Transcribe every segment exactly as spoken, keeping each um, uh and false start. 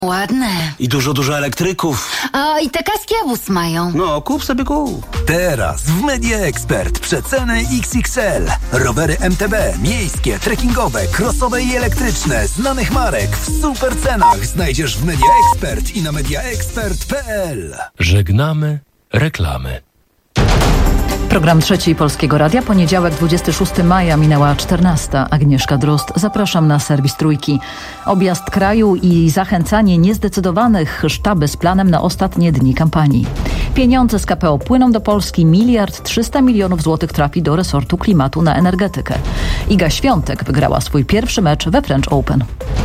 Ładne. I dużo, dużo elektryków. O, i te kaski Awus mają. No, kup sobie kup. Teraz w Media Expert przeceny X X L. Rowery M T B, miejskie, trekkingowe, crossowe i elektryczne, znanych marek w super cenach znajdziesz w Media Expert i na mediaexpert kropka p l. Żegnamy reklamy. Program Trzeci Polskiego Radia, poniedziałek dwudziestego szóstego maja, minęła czternasta. Agnieszka Drozd, zapraszam na serwis Trójki. Objazd kraju i zachęcanie niezdecydowanych, sztaby z planem na ostatnie dni kampanii. Pieniądze z K P O płyną do Polski, miliard trzysta milionów złotych trafi do resortu klimatu na energetykę. Iga Świątek wygrała swój pierwszy mecz we French Open.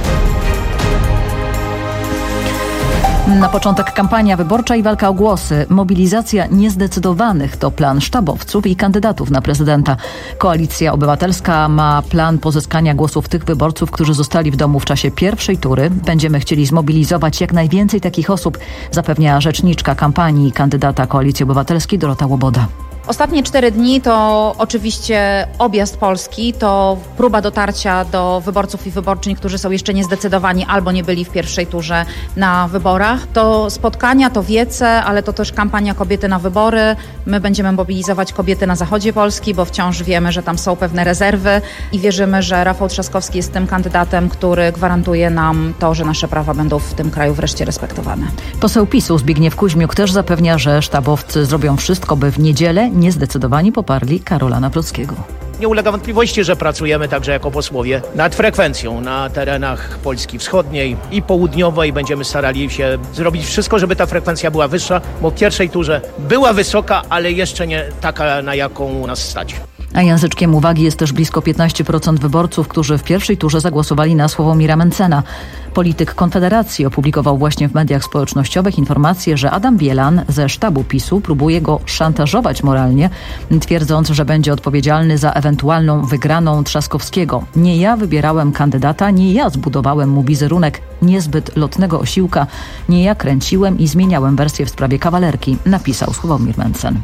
Na początek kampania wyborcza i walka o głosy. Mobilizacja niezdecydowanych to plan sztabowców i kandydatów na prezydenta. Koalicja Obywatelska ma plan pozyskania głosów tych wyborców, którzy zostali w domu w czasie pierwszej tury. Będziemy chcieli zmobilizować jak najwięcej takich osób, zapewnia rzeczniczka kampanii kandydata Koalicji Obywatelskiej Dorota Łoboda. Ostatnie cztery dni to oczywiście objazd Polski, to próba dotarcia do wyborców i wyborczyń, którzy są jeszcze niezdecydowani albo nie byli w pierwszej turze na wyborach. To spotkania, to wiece, ale to też kampania Kobiety na wybory. My będziemy mobilizować kobiety na zachodzie Polski, bo wciąż wiemy, że tam są pewne rezerwy i wierzymy, że Rafał Trzaskowski jest tym kandydatem, który gwarantuje nam to, że nasze prawa będą w tym kraju wreszcie respektowane. Poseł PiSu Zbigniew Kuźmiuk też zapewnia, że sztabowcy zrobią wszystko, by w niedzielę niezdecydowani poparli Karola Nawrockiego. Nie ulega wątpliwości, że pracujemy także jako posłowie nad frekwencją na terenach Polski Wschodniej i Południowej. Będziemy starali się zrobić wszystko, żeby ta frekwencja była wyższa, bo w pierwszej turze była wysoka, ale jeszcze nie taka, na jaką nas stać. A języczkiem uwagi jest też blisko piętnaście procent wyborców, którzy w pierwszej turze zagłosowali na Sławomira Mentzena. Polityk Konfederacji opublikował właśnie w mediach społecznościowych informację, że Adam Bielan ze sztabu PiSu próbuje go szantażować moralnie, twierdząc, że będzie odpowiedzialny za ewentualną wygraną Trzaskowskiego. Nie ja wybierałem kandydata, nie ja zbudowałem mu wizerunek niezbyt lotnego osiłka, nie ja kręciłem i zmieniałem wersję w sprawie kawalerki, napisał Sławomir Mentzen.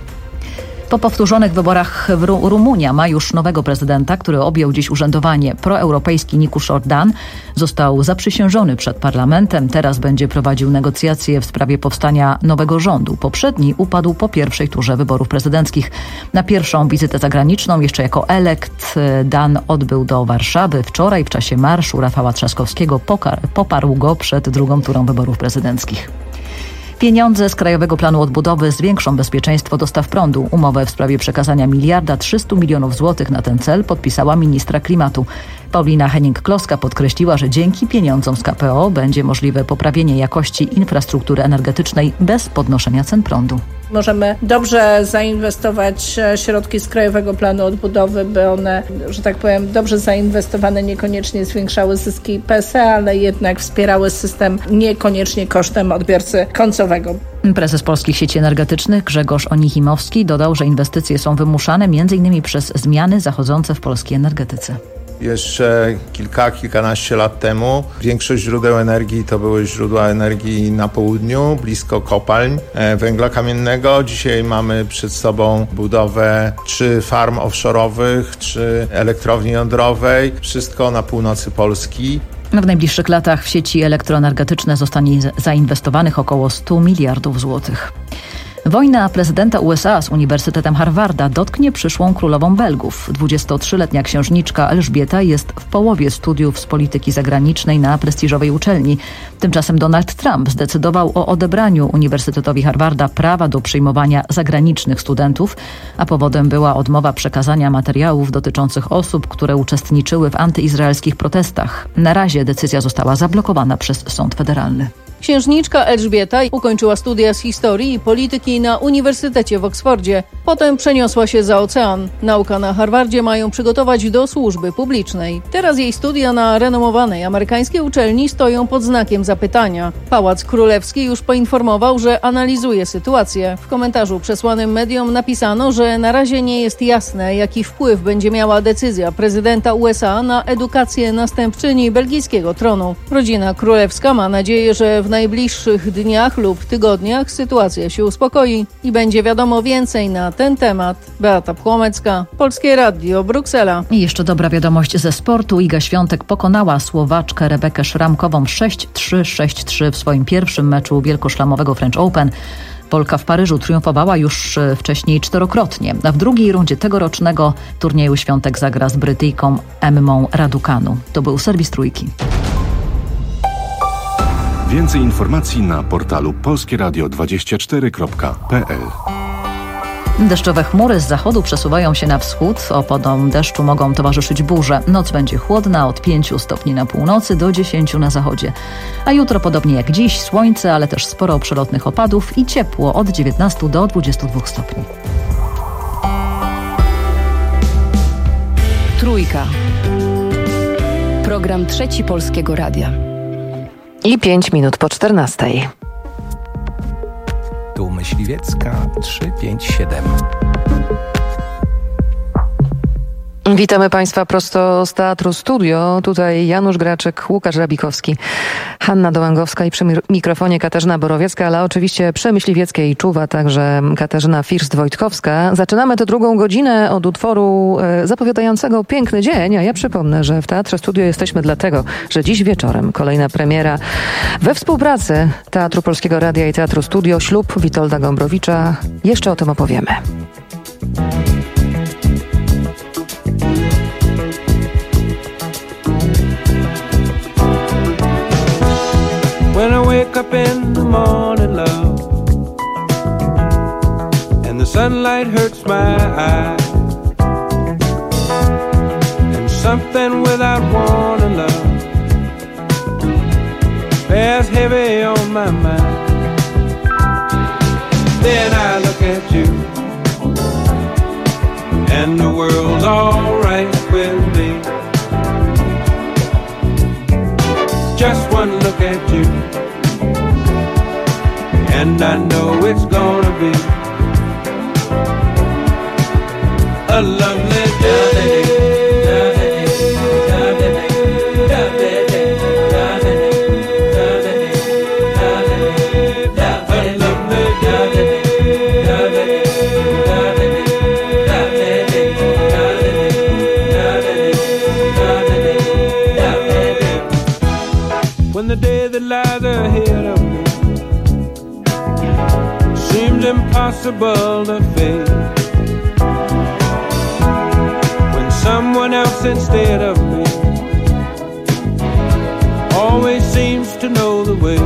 Po powtórzonych wyborach w Ru- Rumunia ma już nowego prezydenta, który objął dziś urzędowanie. Proeuropejski Nicuș Ordan został zaprzysiężony przed parlamentem. Teraz będzie prowadził negocjacje w sprawie powstania nowego rządu. Poprzedni upadł po pierwszej turze wyborów prezydenckich. Na pierwszą wizytę zagraniczną jeszcze jako elekt Dan odbył do Warszawy. Wczoraj w czasie marszu Rafała Trzaskowskiego pokar- poparł go przed drugą turą wyborów prezydenckich. Pieniądze z Krajowego Planu Odbudowy zwiększą bezpieczeństwo dostaw prądu. Umowę w sprawie przekazania miliarda trzystu milionów złotych na ten cel podpisała ministra klimatu. Paulina Hennig-Kloska podkreśliła, że dzięki pieniądzom z K P O będzie możliwe poprawienie jakości infrastruktury energetycznej bez podnoszenia cen prądu. Możemy dobrze zainwestować środki z Krajowego Planu Odbudowy, by one, że tak powiem, dobrze zainwestowane niekoniecznie zwiększały zyski P S E, ale jednak wspierały system niekoniecznie kosztem odbiorcy końcowego. Prezes Polskich Sieci Energetycznych Grzegorz Onichimowski dodał, że inwestycje są wymuszane między innymi przez zmiany zachodzące w polskiej energetyce. Jeszcze kilka, kilkanaście lat temu większość źródeł energii to były źródła energii na południu, blisko kopalń węgla kamiennego. Dzisiaj mamy przed sobą budowę czy farm offshore'owych, czy elektrowni jądrowej. Wszystko na północy Polski. W najbliższych latach w sieci elektroenergetyczne zostanie zainwestowanych około stu miliardów złotych. Wojna prezydenta U S A z Uniwersytetem Harvarda dotknie przyszłą królową Belgów. dwudziestotrzyletnia księżniczka Elżbieta jest w połowie studiów z polityki zagranicznej na prestiżowej uczelni. Tymczasem Donald Trump zdecydował o odebraniu Uniwersytetowi Harvarda prawa do przyjmowania zagranicznych studentów, a powodem była odmowa przekazania materiałów dotyczących osób, które uczestniczyły w antyizraelskich protestach. Na razie decyzja została zablokowana przez Sąd Federalny. Księżniczka Elżbieta ukończyła studia z historii i polityki na Uniwersytecie w Oksfordzie. Potem przeniosła się za ocean. Nauka na Harvardzie mają przygotować do służby publicznej. Teraz jej studia na renomowanej amerykańskiej uczelni stoją pod znakiem zapytania. Pałac Królewski już poinformował, że analizuje sytuację. W komentarzu przesłanym mediom napisano, że na razie nie jest jasne, jaki wpływ będzie miała decyzja prezydenta U S A na edukację następczyni belgijskiego tronu. Rodzina królewska ma nadzieję, że w najbliższych dniach lub tygodniach sytuacja się uspokoi i będzie wiadomo więcej na ten temat. Beata Płomecka, Polskie Radio, Bruksela. I jeszcze dobra wiadomość ze sportu. Iga Świątek pokonała Słowaczkę Rebekę Szramkową sześć trzy sześć trzy w swoim pierwszym meczu wielkoszlamowego French Open. Polka w Paryżu triumfowała już wcześniej czterokrotnie, a w drugiej rundzie tegorocznego turnieju Świątek zagra z Brytyjką Emmą Raducanu. To był serwis Trójki. Więcej informacji na portalu polskieradio dwadzieścia cztery kropka p l. Deszczowe chmury z zachodu przesuwają się na wschód. Opadom deszczu mogą towarzyszyć burze. Noc będzie chłodna od pięciu stopni na północy do dziesięciu na zachodzie. A jutro podobnie jak dziś słońce, ale też sporo przelotnych opadów i ciepło od dziewiętnastu do dwudziestu dwóch stopni. Trójka. Program Trzeci Polskiego Radia. I pięć minut po czternastej. Tu Myśliwiecka trzysta pięćdziesiąt siedem. Witamy Państwa prosto z Teatru Studio. Tutaj Janusz Graczyk, Łukasz Rabikowski, Hanna Dołęgowska i przy mikrofonie Katarzyna Borowiecka, ale oczywiście przy Myśliwieckiej czuwa także Katarzyna First-Wojtkowska. Zaczynamy tę drugą godzinę od utworu zapowiadającego piękny dzień, a ja przypomnę, że w Teatrze Studio jesteśmy dlatego, że dziś wieczorem kolejna premiera we współpracy Teatru Polskiego Radia i Teatru Studio, Ślub Witolda Gombrowicza. Jeszcze o tym opowiemy. When I wake up in the morning, love, and the sunlight hurts my eyes, and something without warning, love, bears heavy on my mind. Then I look at you, and the world's alright with me. Just one look at you, and I know it's gonna be a lovely day. When the day that lies ahead of me seems impossible to face, when someone else instead of me always seems to know the way,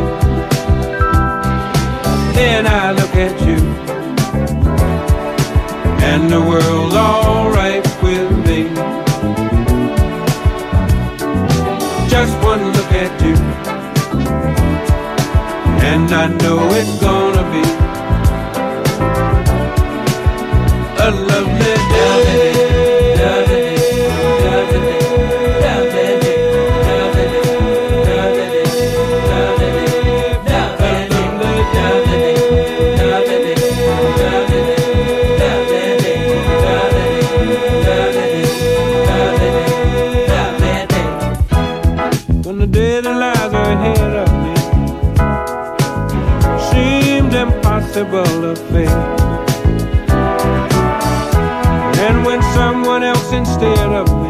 then I look at you, and the world's alright with me. Just one look at you, and I know it's gonna be a lovely day. When the day that lies ahead of me seems impossible to face, and when someone else instead of me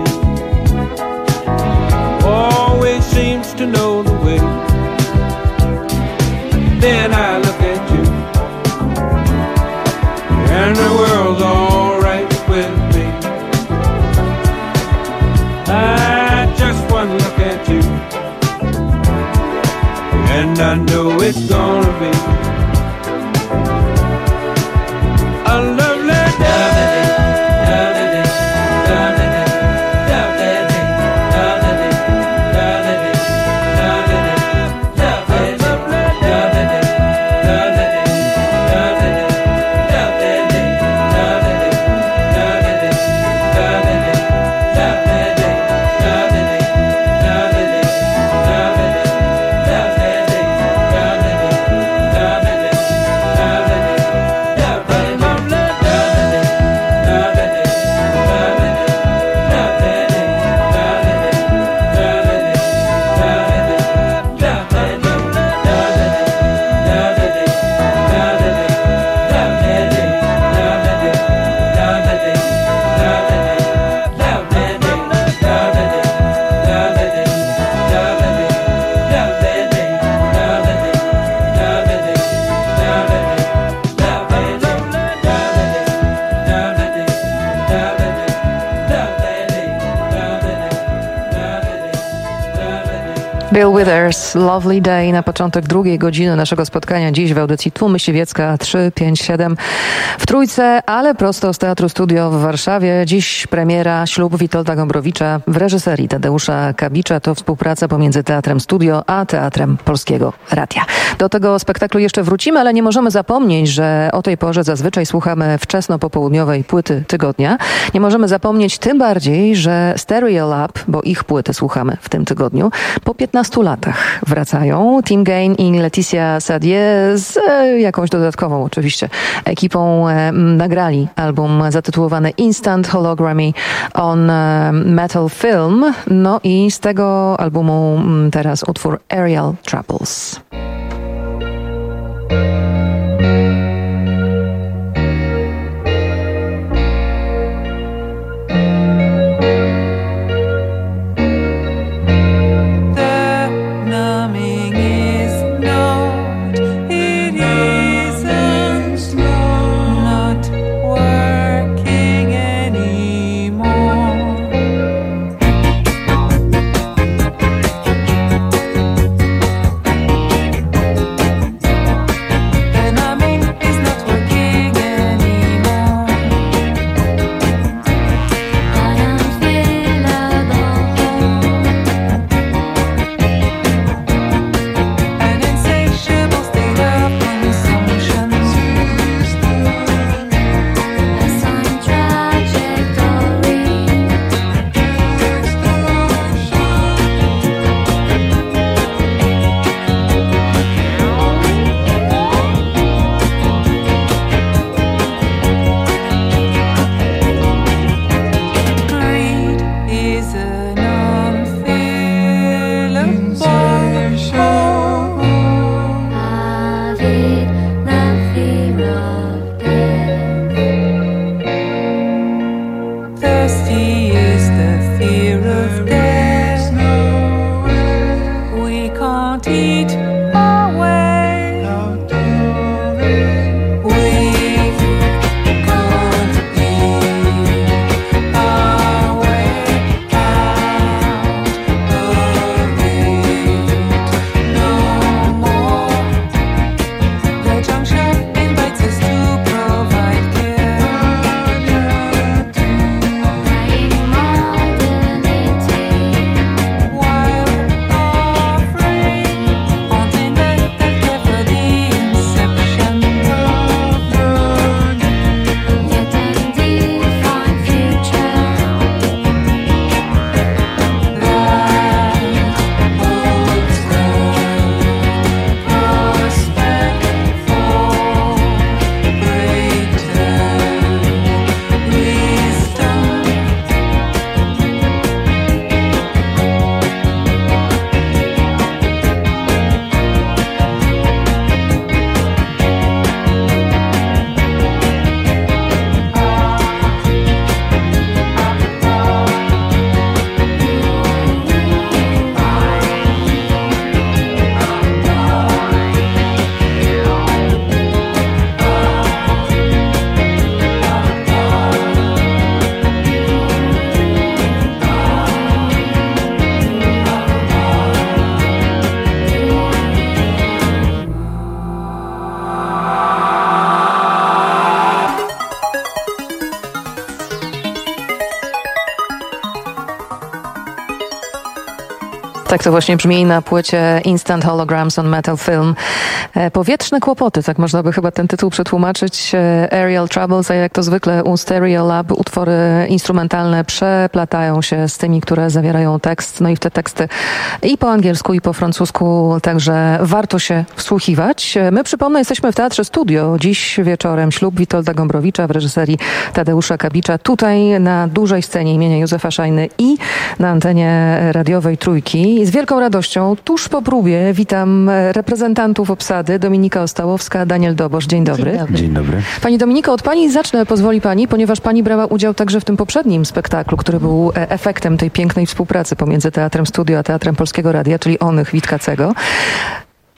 always seems to know the way, then I look at you, and the world's alright with me. I just one look at you, and I know it's gonna be a lovely day. Withers, Lovely Day na początek drugiej godziny naszego spotkania dziś w audycji Tu Myśliwiecka trzy pięć siedem w Trójce, ale prosto z Teatru Studio w Warszawie. Dziś premiera Ślub Witolda Gombrowicza w reżyserii Tadeusza Kabicza. To współpraca pomiędzy Teatrem Studio a Teatrem Polskiego Radia. Do tego spektaklu jeszcze wrócimy, ale nie możemy zapomnieć, że o tej porze zazwyczaj słuchamy wczesno-popołudniowej płyty tygodnia. Nie możemy zapomnieć tym bardziej, że Stereolab, bo ich płyty słuchamy w tym tygodniu, po piętnastu latach wracają. Tim Gain i Laetitia Sadier z e, jakąś dodatkową oczywiście ekipą e, nagrali album zatytułowany Instant Hologramy on e, Metal Film. No i z tego albumu m, teraz utwór Aerial Troubles. Tak to właśnie brzmi na płycie Instant Holograms on Metal Film. Powietrzne kłopoty, tak można by chyba ten tytuł przetłumaczyć. Aerial Troubles, a jak to zwykle u Stereolab utwory instrumentalne przeplatają się z tymi, które zawierają tekst. No i w te teksty i po angielsku, i po francusku, także warto się wsłuchiwać. My, przypomnę, jesteśmy w Teatrze Studio. Dziś wieczorem Ślub Witolda Gombrowicza w reżyserii Tadeusza Kabicza. Tutaj na dużej scenie imienia Józefa Szajny i na antenie radiowej Trójki. Z wielką radością, tuż po próbie, witam reprezentantów obsady, Dominika Ostałowska, Daniel Dobosz. Dzień dobry. Dzień dobry. Dzień dobry. Pani Dominiko, od pani zacznę, pozwoli pani, ponieważ pani brała udział także w tym poprzednim spektaklu, który był efektem tej pięknej współpracy pomiędzy Teatrem Studio a Teatrem Polskiego Radia, czyli Onych Witkacego.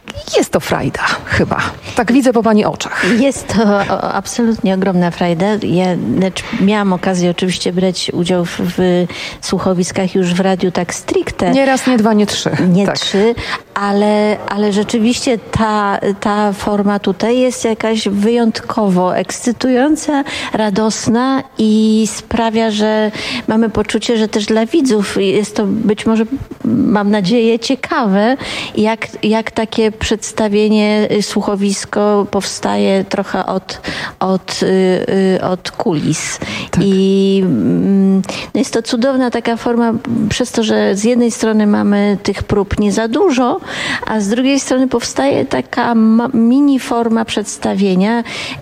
jest to frajda chyba. Tak widzę po pani oczach. Jest to absolutnie ogromna frajda. Ja znaczy, miałam okazję oczywiście brać udział w, w słuchowiskach już w radiu tak stricte. Nie raz, nie dwa, nie trzy. Nie tak. trzy, ale, ale rzeczywiście ta, ta forma tutaj jest jakaś wyjątkowo ekscytująca, radosna i sprawia, że mamy poczucie, że też dla widzów jest to być może, mam nadzieję, ciekawe, jak, jak takie przedstawienie, słuchowisko powstaje trochę od, od, od kulis. Tak. I no jest to cudowna taka forma, przez to, że z jednej strony mamy tych prób nie za dużo, a z drugiej strony powstaje taka ma- mini forma przedstawienia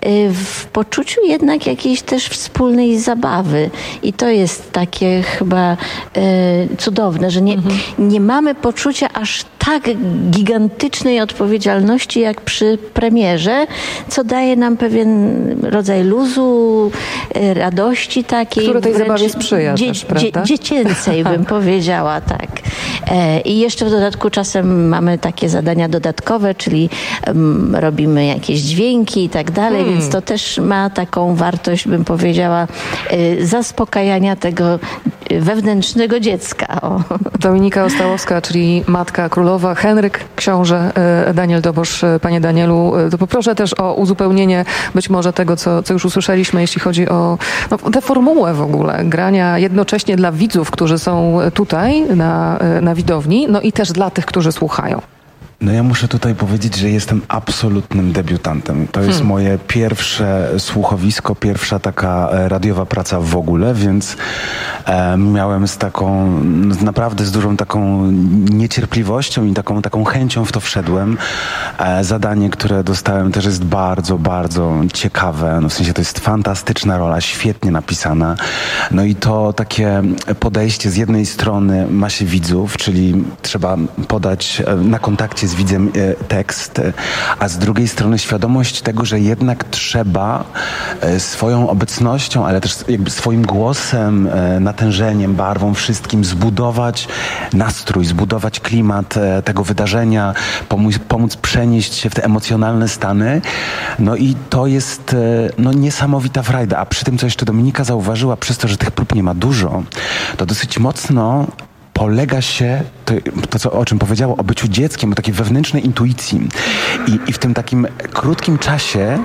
w poczuciu jednak jakiejś też wspólnej zabawy. I to jest takie chyba e, cudowne, że nie, mhm. nie mamy poczucia aż tak gigantycznej odpowiedzialności jak przy premierze, co daje nam pewien rodzaj luzu, radości takiej. Które tej zabawie sprzyja dzie- też, prawda? Dzie- dziecięcej bym powiedziała, tak. E, I jeszcze w dodatku czasem mamy takie zadania dodatkowe, czyli um, robimy jakieś dźwięki i tak dalej, hmm. więc to też ma taką wartość, bym powiedziała, e, zaspokajania tego wewnętrznego dziecka. O. Dominika Ostałowska, czyli matka królowa, Henryk, książę, Daniel Dobosz. Panie Danielu, to poproszę też o uzupełnienie być może tego, co, co już usłyszeliśmy, jeśli chodzi o no, tę formułę w ogóle grania jednocześnie dla widzów, którzy są tutaj na, na widowni, no i też dla tych, którzy słuchają. No ja muszę tutaj powiedzieć, że jestem absolutnym debiutantem. To jest hmm. moje pierwsze słuchowisko, pierwsza taka radiowa praca w ogóle, więc e, miałem z taką, naprawdę z dużą taką niecierpliwością i taką, taką chęcią w to wszedłem. E, zadanie, które dostałem, też jest bardzo, bardzo ciekawe. No w sensie to jest fantastyczna rola, świetnie napisana. No i to takie podejście z jednej strony ma się widzów, czyli trzeba podać na kontakcie z widzem tekst, a z drugiej strony świadomość tego, że jednak trzeba swoją obecnością, ale też jakby swoim głosem, natężeniem, barwą, wszystkim zbudować nastrój, zbudować klimat tego wydarzenia, pomóc, pomóc przenieść się w te emocjonalne stany. No i to jest no, niesamowita frajda. A przy tym, co jeszcze Dominika zauważyła, przez to, że tych prób nie ma dużo, to dosyć mocno polega się, to, to co, o czym powiedziało, o byciu dzieckiem, o takiej wewnętrznej intuicji. I, i w tym takim krótkim czasie,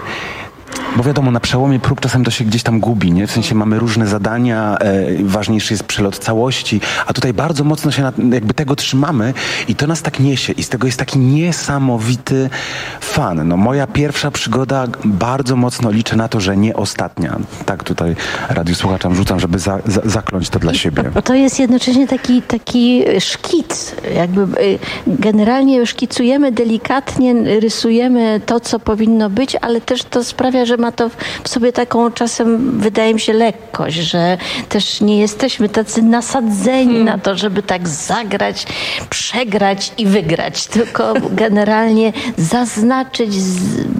bo wiadomo, na przełomie prób czasem to się gdzieś tam gubi, nie? W sensie mamy różne zadania, e, ważniejszy jest przelot całości, a tutaj bardzo mocno się na, jakby tego trzymamy i to nas tak niesie i z tego jest taki niesamowity fan. No moja pierwsza przygoda, bardzo mocno liczę na to, że nie ostatnia. Tak tutaj radiosłuchaczom rzucam, żeby za, za, zakląć to dla siebie. To jest jednocześnie taki, taki szkic, jakby generalnie szkicujemy delikatnie, rysujemy to, co powinno być, ale też to sprawia, że ma to w sobie taką czasem, wydaje mi się, lekkość, że też nie jesteśmy tacy nasadzeni hmm. na to, żeby tak zagrać, przegrać i wygrać, tylko generalnie zaznaczyć z,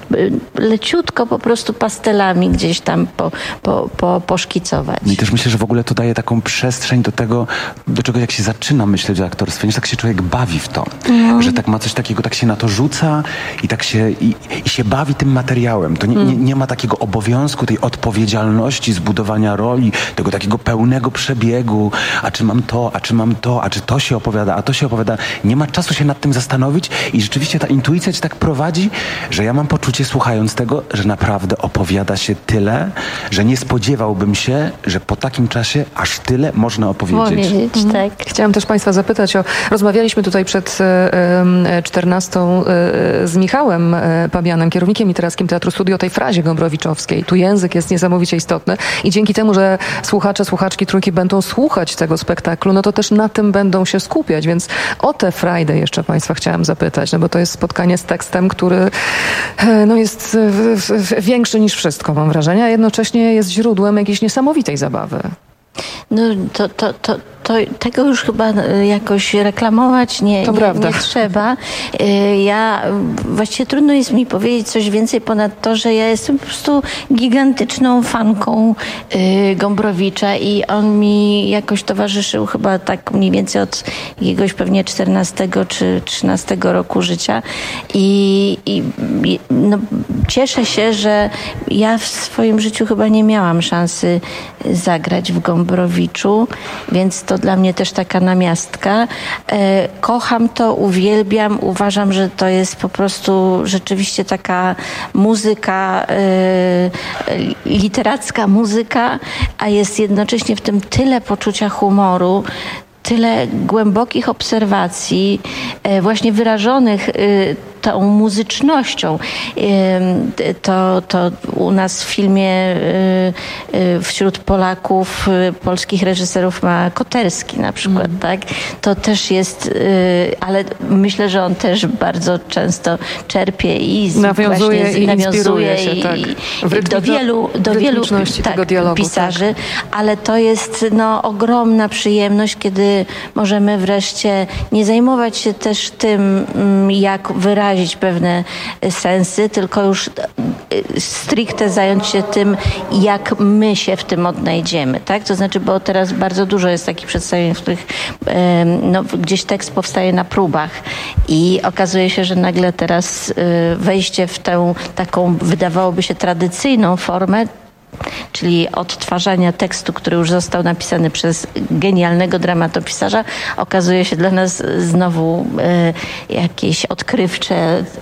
leciutko po prostu pastelami gdzieś tam po, po, po, poszkicować. I też myślę, że w ogóle to daje taką przestrzeń do tego, do czego jak się zaczyna myśleć o aktorstwie, nie, tak się człowiek bawi w to, no. że tak ma coś takiego, tak się na to rzuca i tak się, i, i się bawi tym materiałem. To nie, hmm. nie, nie ma takiego obowiązku, tej odpowiedzialności, zbudowania roli, tego takiego pełnego przebiegu, a czy mam to, a czy mam to, a czy to się opowiada, a to się opowiada. Nie ma czasu się nad tym zastanowić i rzeczywiście ta intuicja cię tak prowadzi, że ja mam poczucie, słuchając tego, że naprawdę opowiada się tyle, że nie spodziewałbym się, że po takim czasie aż tyle można opowiedzieć. Powiedzieć, mhm. tak. Chciałam też Państwa zapytać o, rozmawialiśmy tutaj przed czternastą z Michałem Pabianem, kierownikiem literackim Teatru Studio, o tej frazie gombrowiczowskiej. Tu język jest niesamowicie istotny i dzięki temu, że słuchacze, słuchaczki Trójki będą słuchać tego spektaklu, no to też na tym będą się skupiać, więc o tę frajdę jeszcze Państwa chciałam zapytać, no bo to jest spotkanie z tekstem, który no jest w, w, większy niż wszystko, mam wrażenie, a jednocześnie jest źródłem jakiejś niesamowitej zabawy. No to, to, to, to to tego już chyba jakoś reklamować nie, to nie, prawda. nie trzeba. Ja właściwie trudno jest mi powiedzieć coś więcej ponad to, że ja jestem po prostu gigantyczną fanką Gombrowicza i on mi jakoś towarzyszył chyba tak mniej więcej od jakiegoś pewnie czternastego czy trzynastego roku życia i, i no, cieszę się, że ja w swoim życiu chyba nie miałam szansy zagrać w Gombrowiczu, więc to dla mnie też taka namiastka. E, kocham to, uwielbiam, uważam, że to jest po prostu rzeczywiście taka muzyka, e, literacka muzyka, a jest jednocześnie w tym tyle poczucia humoru, tyle głębokich obserwacji, e, właśnie wyrażonych e, tą muzycznością. To, to u nas w filmie wśród Polaków, polskich reżyserów ma Koterski na przykład, mm. tak? To też jest, ale myślę, że on też bardzo często czerpie i z, nawiązuje z, i nawiązuje się, i, tak. i do wielu, do wielu tak, tego dialogu, pisarzy, tak. ale to jest no, ogromna przyjemność, kiedy możemy wreszcie nie zajmować się też tym, jak wyrazić pewne sensy, tylko już stricte zająć się tym, jak my się w tym odnajdziemy, tak? To znaczy, bo teraz bardzo dużo jest takich przedstawień, w których no, gdzieś tekst powstaje na próbach i okazuje się, że nagle teraz wejście w tę taką, wydawałoby się, tradycyjną formę, czyli odtwarzania tekstu, który już został napisany przez genialnego dramatopisarza, okazuje się dla nas znowu e, jakieś odkrywcze,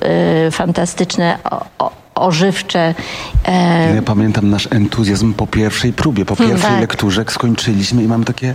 e, fantastyczne, o, o, ożywcze. E... Ja pamiętam nasz entuzjazm po pierwszej próbie, po pierwszej tak. lekturze skończyliśmy i mamy takie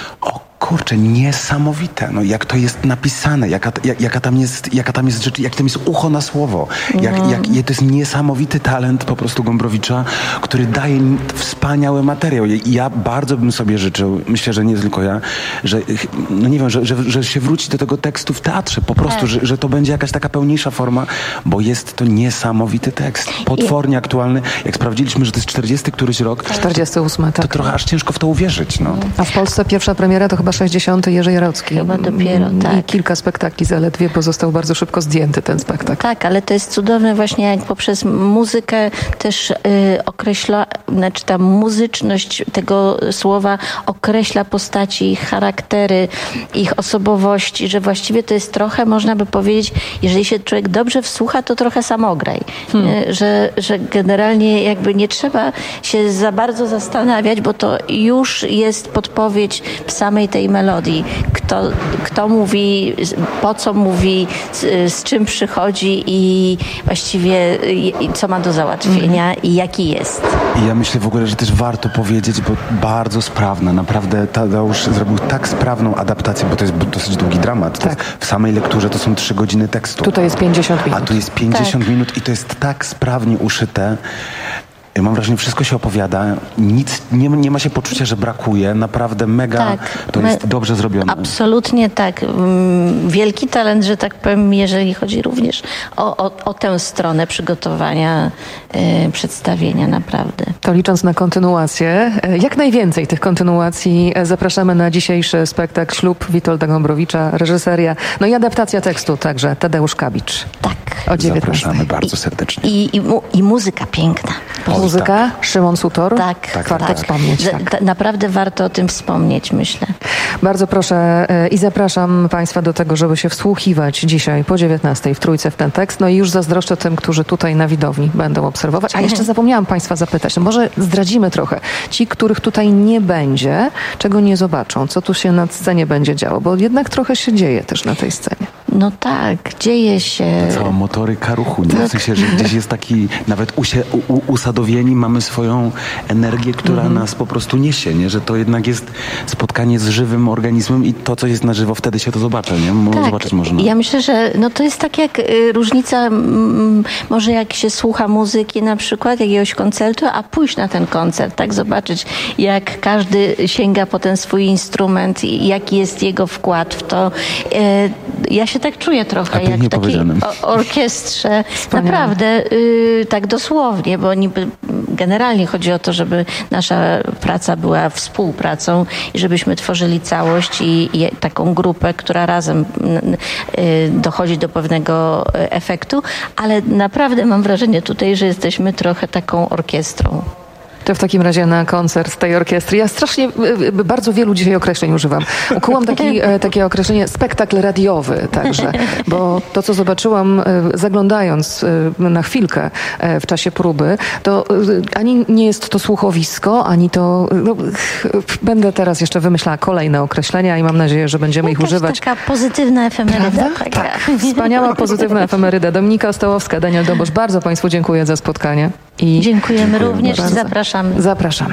o kurczę, niesamowite, no jak to jest napisane, jaka, jak, jaka tam jest, jaka tam jest rzecz, jak tam jest ucho na słowo, jak, no. jak, to jest niesamowity talent po prostu Gombrowicza, który daje wspaniały materiał i ja bardzo bym sobie życzył, myślę, że nie tylko ja, że, no nie wiem, że, że, że się wróci do tego tekstu w teatrze, po prostu, że, że to będzie jakaś taka pełniejsza forma, bo jest to niesamowity tekst, potwornie I... aktualny, jak sprawdziliśmy, że to jest czterdziesty któryś rok, czterdziesty ósmy, tak. To trochę aż ciężko w to uwierzyć, no. A w Polsce pierwsza premiera to chyba sześćdziesiąty Jerzy Jarocki. Chyba dopiero, tak. I kilka spektakli zaledwie, bo został bardzo szybko zdjęty ten spektakl. Tak, ale to jest cudowne właśnie, jak poprzez muzykę też y, określa, znaczy ta muzyczność tego słowa określa postaci, ich charaktery, ich osobowości, że właściwie to jest trochę, można by powiedzieć, jeżeli się człowiek dobrze wsłucha, to trochę samograj. Hmm. Y, że, że generalnie jakby nie trzeba się za bardzo zastanawiać, bo to już jest podpowiedź w samej tej melodii. Kto, kto mówi, po co mówi, z, z czym przychodzi i właściwie i, co ma do załatwienia mm. i jaki jest. I ja myślę w ogóle, że też warto powiedzieć, bo bardzo sprawna, naprawdę Tadeusz zrobił tak sprawną adaptację, bo to jest dosyć długi dramat. Tak. W samej lekturze to są trzy godziny tekstu. Tutaj jest pięćdziesiąt minut. A tu jest pięćdziesiąt tak. minut i to jest tak sprawnie uszyte. Ja mam wrażenie, wszystko się opowiada, nic, nie, nie ma się poczucia, że brakuje, naprawdę mega, tak, to jest me, dobrze zrobione. Absolutnie tak. Wielki talent, że tak powiem, jeżeli chodzi również o, o, o tę stronę przygotowania e, przedstawienia, naprawdę. To licząc na kontynuację, jak najwięcej tych kontynuacji zapraszamy na dzisiejszy spektakl Ślub Witolda Gombrowicza, reżyseria, no i adaptacja tekstu także Tadeusz Kabicz. Tak. O dziewiętnastej. Zapraszamy bardzo serdecznie. I, i, mu, i muzyka piękna. O, muzyka, tak. Szymon Sutor. Tak, tak, warto tak. wspomnieć. Z, tak. Naprawdę warto o tym wspomnieć, myślę. Bardzo proszę i zapraszam Państwa do tego, żeby się wsłuchiwać dzisiaj po dziewiętnastej w Trójce w ten tekst. No i już zazdroszczę tym, którzy tutaj na widowni będą obserwować. A jeszcze zapomniałam Państwa zapytać, no może zdradzimy trochę. Ci, których tutaj nie będzie, czego nie zobaczą, co tu się na scenie będzie działo, bo jednak trochę się dzieje też na tej scenie. No tak, dzieje się. Cała motoryka ruchu, nie? W sensie, że gdzieś jest taki, nawet usie, u, usadowieni, mamy swoją energię, która mm-hmm. nas po prostu niesie, nie? Że to jednak jest spotkanie z żywym organizmem i to, co jest na żywo, wtedy się to zobaczy, nie? Tak. Zobaczyć można. Ja myślę, że no to jest tak jak y, różnica, m, może jak się słucha muzyki na przykład, jakiegoś koncertu, a pójść na ten koncert, tak? Zobaczyć, jak każdy sięga po ten swój instrument i jaki jest jego wkład w to. Y, ja się tak czuję trochę, jak w takiej o, orkiestrze. Wspaniale. Naprawdę, y, tak dosłownie, bo niby generalnie chodzi o to, żeby nasza praca była współpracą i żebyśmy tworzyli całość i, i taką grupę, która razem y, dochodzi do pewnego efektu, ale naprawdę mam wrażenie tutaj, że jesteśmy trochę taką orkiestrą. To w takim razie na koncert tej orkiestry. Ja strasznie, bardzo wielu dzisiaj określeń używam. Ukułam taki, takie określenie spektakl radiowy także, bo to, co zobaczyłam zaglądając na chwilkę w czasie próby, to ani nie jest to słuchowisko, ani to... No, będę teraz jeszcze wymyślała kolejne określenia i mam nadzieję, że będziemy Jakaś ich używać. taka pozytywna efemeryda. Tak, tak. Wspaniała, pozytywna efemeryda. Dominika Ostołowska, Daniel Dobosz, bardzo Państwu dziękuję za spotkanie. I dziękujemy, dziękujemy również bardzo. i zapraszamy. Zapraszamy.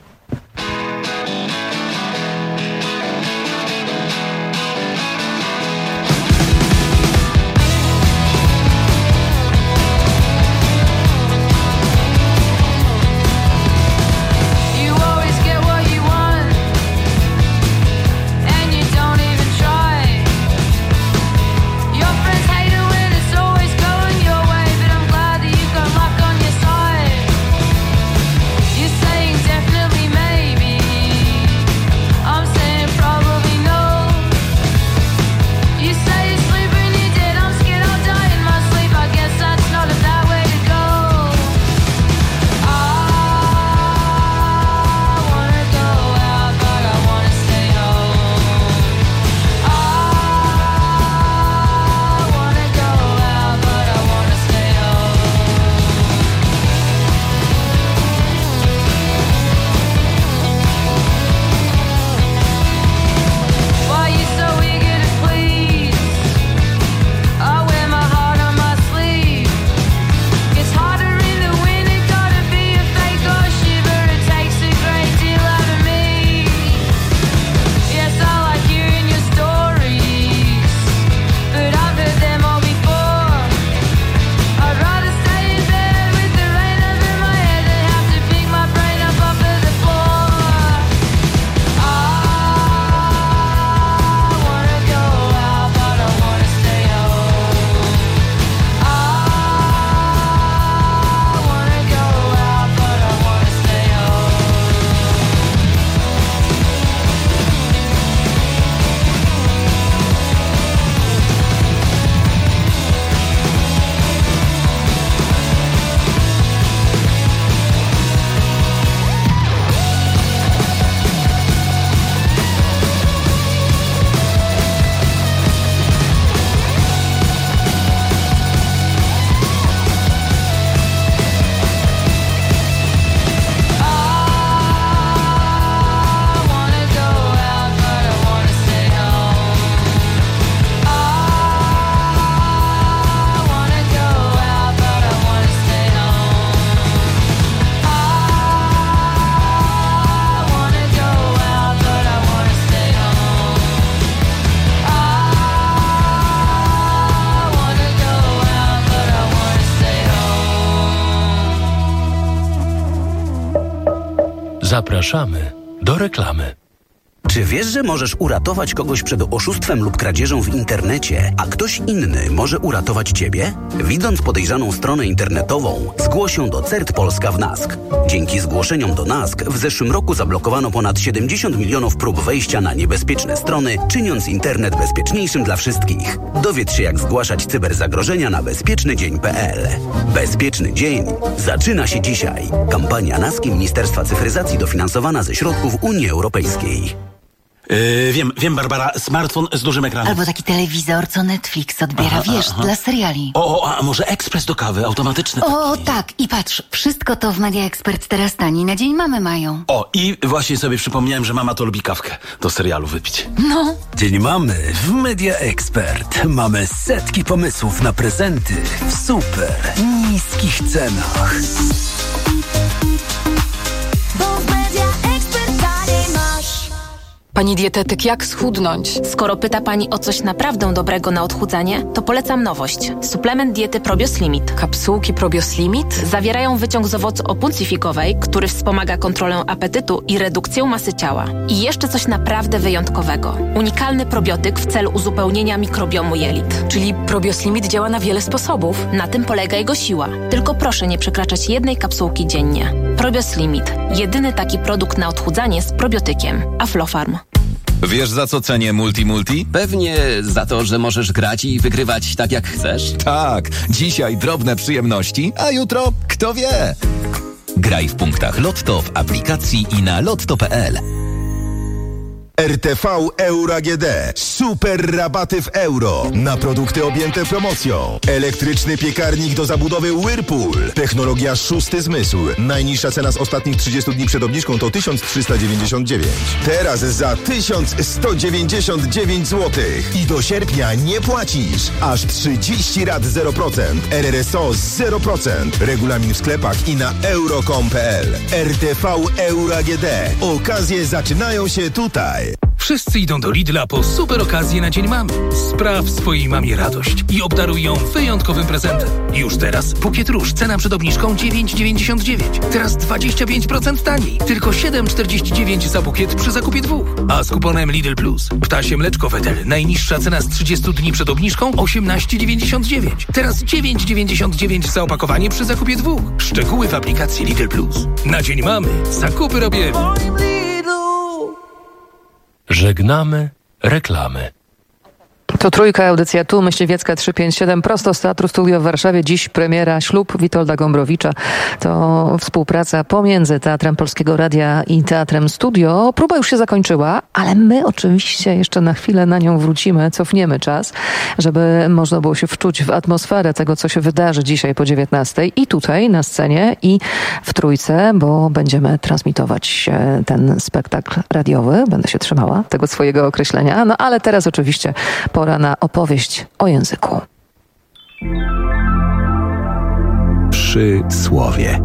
Zapraszamy do reklamy. Czy wiesz, że możesz uratować kogoś przed oszustwem lub kradzieżą w internecie, a ktoś inny może uratować ciebie? Widząc podejrzaną stronę internetową, zgłoś ją do C E R T Polska w NASK. Dzięki zgłoszeniom do NASK w zeszłym roku zablokowano ponad siedemdziesiąt milionów prób wejścia na niebezpieczne strony, czyniąc internet bezpieczniejszym dla wszystkich. Dowiedz się, jak zgłaszać cyberzagrożenia na bezpieczny dzień kropka p l. Bezpieczny dzień zaczyna się dzisiaj. Kampania NASK i Ministerstwa Cyfryzacji dofinansowana ze środków Unii Europejskiej. Yy, wiem, wiem, Barbara, smartfon z dużym ekranem. Albo taki telewizor, co Netflix odbiera, aha, wiesz, aha. dla seriali. O, o, a może ekspres do kawy, automatyczny taki. O, tak, i patrz, wszystko to w Media Expert teraz taniej na Dzień Mamy mają. O, i właśnie sobie przypomniałem, że mama to lubi kawkę do serialu wypić. No. Dzień Mamy w Media Expert. Mamy setki pomysłów na prezenty w super niskich cenach. Pani dietetyk, jak schudnąć? Skoro pyta Pani o coś naprawdę dobrego na odchudzanie, to polecam nowość. Suplement diety Probios Limit. Kapsułki Probios Limit? Zawierają wyciąg z owocu opuncifikowej, który wspomaga kontrolę apetytu i redukcję masy ciała. I jeszcze coś naprawdę wyjątkowego. Unikalny probiotyk w celu uzupełnienia mikrobiomu jelit. Czyli Probios Limit działa na wiele sposobów. Na tym polega jego siła. Tylko proszę nie przekraczać jednej kapsułki dziennie. Probios Limit. Jedyny taki produkt na odchudzanie z probiotykiem. Aflofarm. Wiesz, za co cenię Multi Multi? Pewnie za to, że możesz grać i wygrywać tak jak chcesz. Tak, dzisiaj drobne przyjemności, a jutro kto wie. Graj w punktach Lotto w aplikacji i na lotto kropka p l. R T V Euro A G D. Super rabaty w euro na produkty objęte promocją. Elektryczny piekarnik do zabudowy Whirlpool. Technologia szósty zmysł. Najniższa cena z ostatnich trzydziestu dni przed obniżką to tysiąc trzysta dziewięćdziesiąt dziewięć. Teraz za tysiąc sto dziewięćdziesiąt dziewięć złotych. I do sierpnia nie płacisz. Aż trzydzieści rat zero procent. R R S O zero procent. Regulamin w sklepach i na euro kropka com kropka p l. R T V Euro A G D. Okazje zaczynają się tutaj. Wszyscy idą do Lidla po super okazję na Dzień Mamy. Spraw swojej mamie radość i obdaruj ją wyjątkowym prezentem. Już teraz bukiet róż, cena przed obniżką dziewięć dziewięćdziesiąt dziewięć. Teraz dwadzieścia pięć procent taniej. Tylko siedem czterdzieści dziewięć za bukiet przy zakupie dwóch. A z kuponem Lidl Plus ptasie mleczko Wedel. Najniższa cena z trzydziestu dni przed obniżką osiemnaście dziewięćdziesiąt dziewięć. Teraz dziewięć dziewięćdziesiąt dziewięć za opakowanie przy zakupie dwóch. Szczegóły w aplikacji Lidl Plus. Na Dzień Mamy zakupy robię. Żegnamy reklamy. To Trójka, audycja Tu, Myśliwiecka trzysta pięćdziesiąt siedem, prosto z Teatru Studio w Warszawie. Dziś premiera Ślub Witolda Gombrowicza. To współpraca pomiędzy Teatrem Polskiego Radia i Teatrem Studio. Próba już się zakończyła, ale my oczywiście jeszcze na chwilę na nią wrócimy, cofniemy czas, żeby można było się wczuć w atmosferę tego, co się wydarzy dzisiaj po dziewiętnastej i tutaj na scenie i w Trójce, bo będziemy transmitować ten spektakl radiowy. Będę się trzymała tego swojego określenia, no ale teraz oczywiście pora na opowieść o języku. Przysłowie.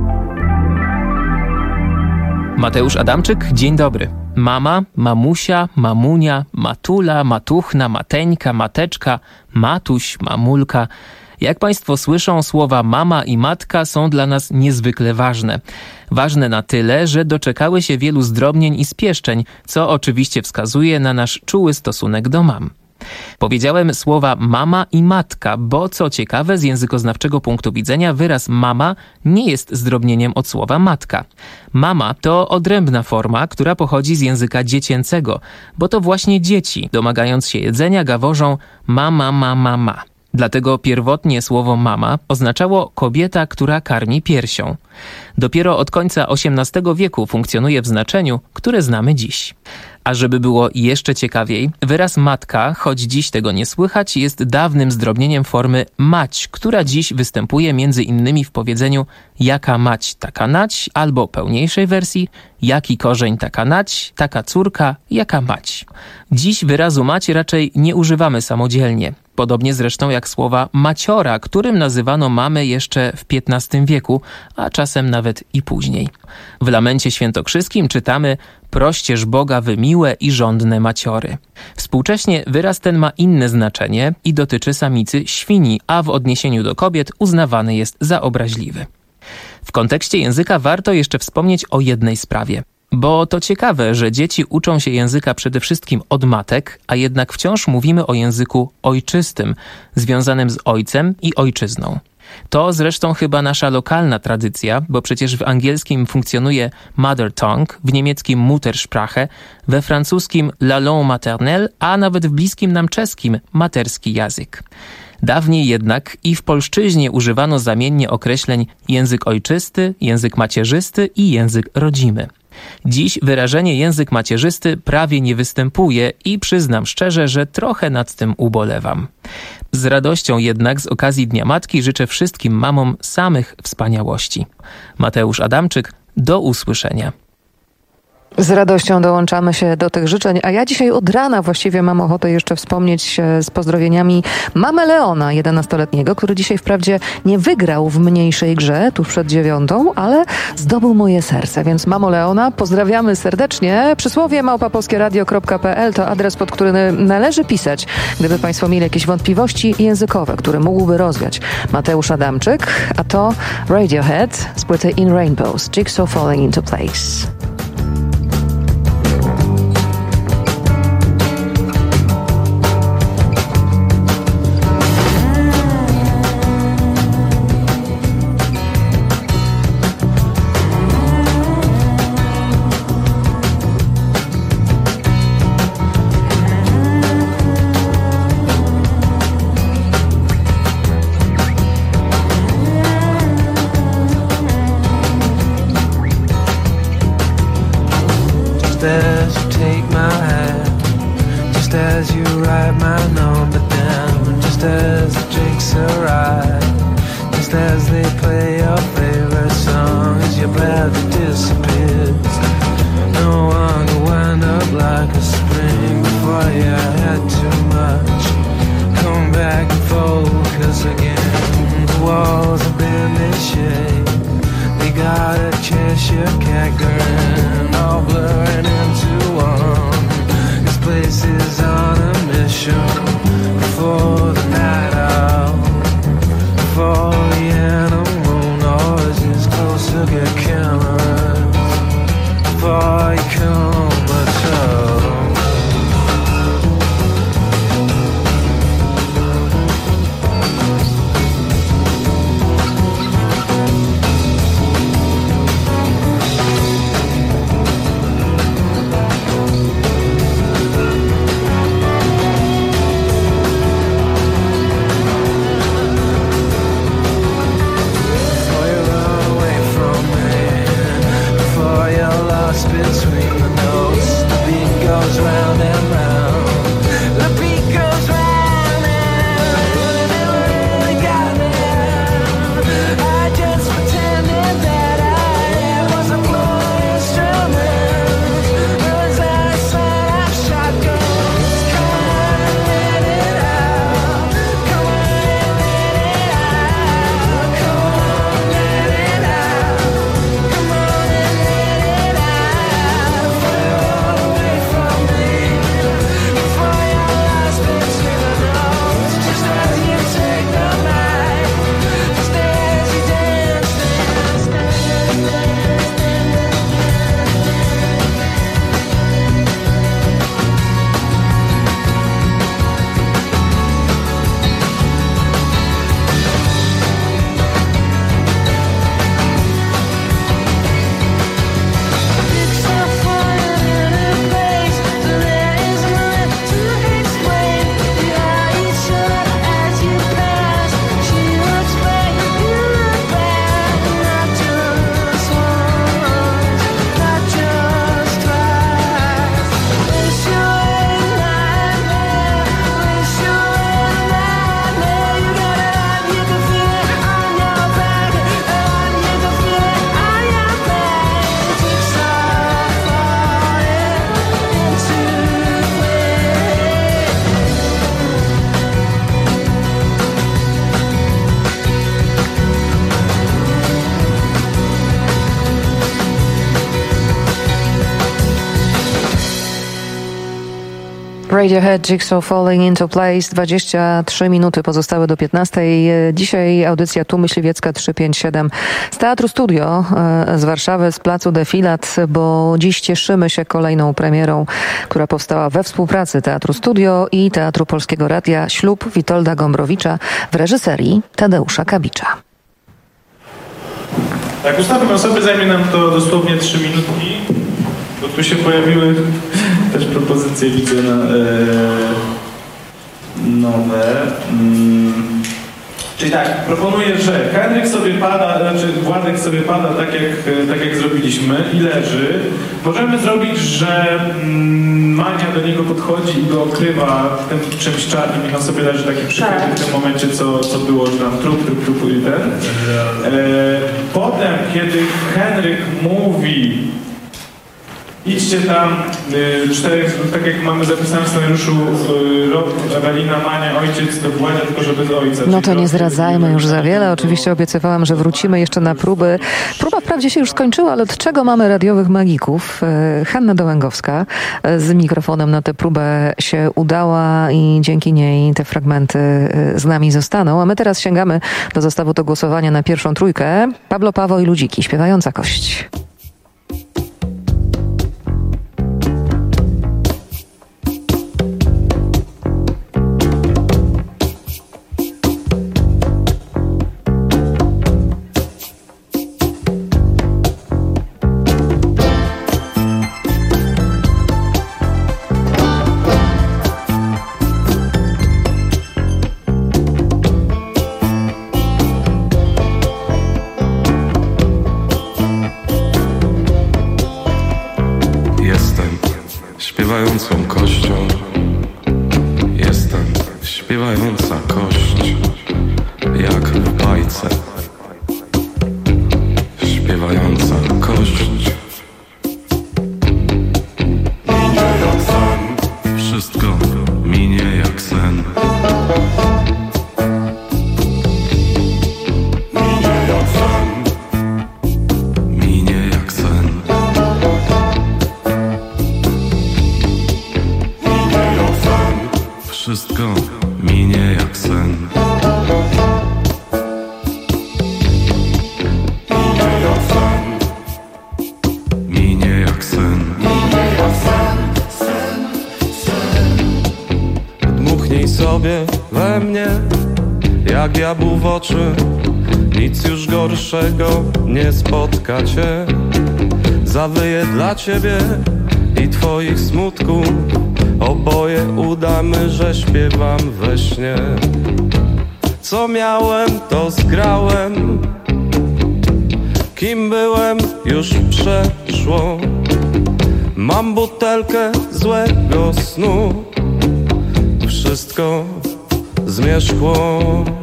Mateusz Adamczyk, dzień dobry. Mama, mamusia, mamunia, matula, matuchna, mateńka, mateczka, matuś, mamulka. Jak Państwo słyszą, słowa mama i matka są dla nas niezwykle ważne. Ważne na tyle, że doczekały się wielu zdrobnień i spieszczeń, co oczywiście wskazuje na nasz czuły stosunek do mam. Powiedziałem słowa mama i matka, bo co ciekawe, z językoznawczego punktu widzenia wyraz mama nie jest zdrobnieniem od słowa matka. Mama to odrębna forma, która pochodzi z języka dziecięcego, bo to właśnie dzieci, domagając się jedzenia, gaworzą mama, mama, ma. Dlatego pierwotnie słowo mama oznaczało kobieta, która karmi piersią. Dopiero od końca osiemnastego wieku funkcjonuje w znaczeniu, które znamy dziś. A żeby było jeszcze ciekawiej, wyraz matka, choć dziś tego nie słychać, jest dawnym zdrobnieniem formy mać, która dziś występuje między innymi w powiedzeniu jaka mać, taka nać, albo pełniejszej wersji jaki korzeń, taka nać, taka córka, jaka mać. Dziś wyrazu mać raczej nie używamy samodzielnie. Podobnie zresztą jak słowa maciora, którym nazywano mamy jeszcze w piętnastym wieku, a czasem nawet i później. W lamencie świętokrzyskim czytamy proścież Boga wy miłe i żądne maciory. Współcześnie wyraz ten ma inne znaczenie i dotyczy samicy świni, a w odniesieniu do kobiet uznawany jest za obraźliwy. W kontekście języka warto jeszcze wspomnieć o jednej sprawie. Bo to ciekawe, że dzieci uczą się języka przede wszystkim od matek, a jednak wciąż mówimy o języku ojczystym, związanym z ojcem i ojczyzną. To zresztą chyba nasza lokalna tradycja, bo przecież w angielskim funkcjonuje mother tongue, w niemieckim Muttersprache, we francuskim la langue maternelle, a nawet w bliskim nam czeskim materski język. Dawniej jednak i w polszczyźnie używano zamiennie określeń język ojczysty, język macierzysty i język rodzimy. Dziś wyrażenie język macierzysty prawie nie występuje i przyznam szczerze, że trochę nad tym ubolewam. Z radością jednak z okazji Dnia Matki życzę wszystkim mamom samych wspaniałości. Mateusz Adamczyk, do usłyszenia. Z radością dołączamy się do tych życzeń, a ja dzisiaj od rana właściwie mam ochotę jeszcze wspomnieć z pozdrowieniami mamę Leona, jedenastoletniego, który dzisiaj wprawdzie nie wygrał w mniejszej grze tuż przed dziewiątą, ale zdobył moje serce, więc mamo Leona, pozdrawiamy serdecznie. Przysłowie małpa polskie radio kropka p l to adres, pod który należy pisać, gdyby Państwo mieli jakieś wątpliwości językowe, które mógłby rozwiać Mateusz Adamczyk, a to Radiohead z płyty In Rainbows, Jigsaw Falling Into Place. Radiohead, Jigsaw Falling Into Place, dwadzieścia trzy minuty pozostałe do piętnastej. Dzisiaj audycja Tu Myśliwiecka trzysta pięćdziesiąt siedem z Teatru Studio z Warszawy, z Placu Defilat, bo dziś cieszymy się kolejną premierą, która powstała we współpracy Teatru Studio i Teatru Polskiego Radia. Ślub Witolda Gombrowicza w reżyserii Tadeusza Kabicza. Jak ustawmy osoby, zajmie nam to dosłownie trzy minutki, bo tu się pojawiły też propozycje, widzę, na, e, nowe. Mm. Czyli tak, proponuję, że Henryk sobie pada, znaczy Władek sobie pada tak jak, tak jak zrobiliśmy i leży. Możemy zrobić, że mm, Mania do niego podchodzi i go okrywa tym czymś czarnym i on sobie leży taki przykryty tak. w tym momencie, co, co było, że tam trup, trup, trup i ten. E, potem, kiedy Henryk mówi idźcie tam, y, czterech, tak jak mamy zapisane w scenariuszu, y, Rob, Ewelina, Mania, ojciec do Władzia, tylko że bez ojca. No to nie zdradzajmy już za wiele. Oczywiście obiecywałam, że wrócimy jeszcze na próby. Próba wprawdzie się już skończyła, ale od czego mamy radiowych magików? Hanna Dołęgowska z mikrofonem na tę próbę się udała i dzięki niej te fragmenty z nami zostaną. A my teraz sięgamy do zestawu do głosowania na pierwszą trójkę. Pablo Paweł i Ludziki, Śpiewająca kość. Śpiewającą kością, jestem śpiewająca kość, jak w bajce. Śpiewająca kość. Minie jak sen, wszystko minie jak sen. Minie jak sen, minie jak sen. Wszystko minie jak sen. Minie jak sen. Minie jak sen. Minie jak sen. Sen, sen. Dmuchnij sobie we mnie jak diabłu w oczy. Nic już gorszego nie spotka cię. Zawyję dla ciebie i twoich smutków. Oboje udamy, że śpiewam we śnie. Co miałem, to zgrałem. Kim byłem, już przeszło. Mam butelkę złego snu. Wszystko zmierzchło.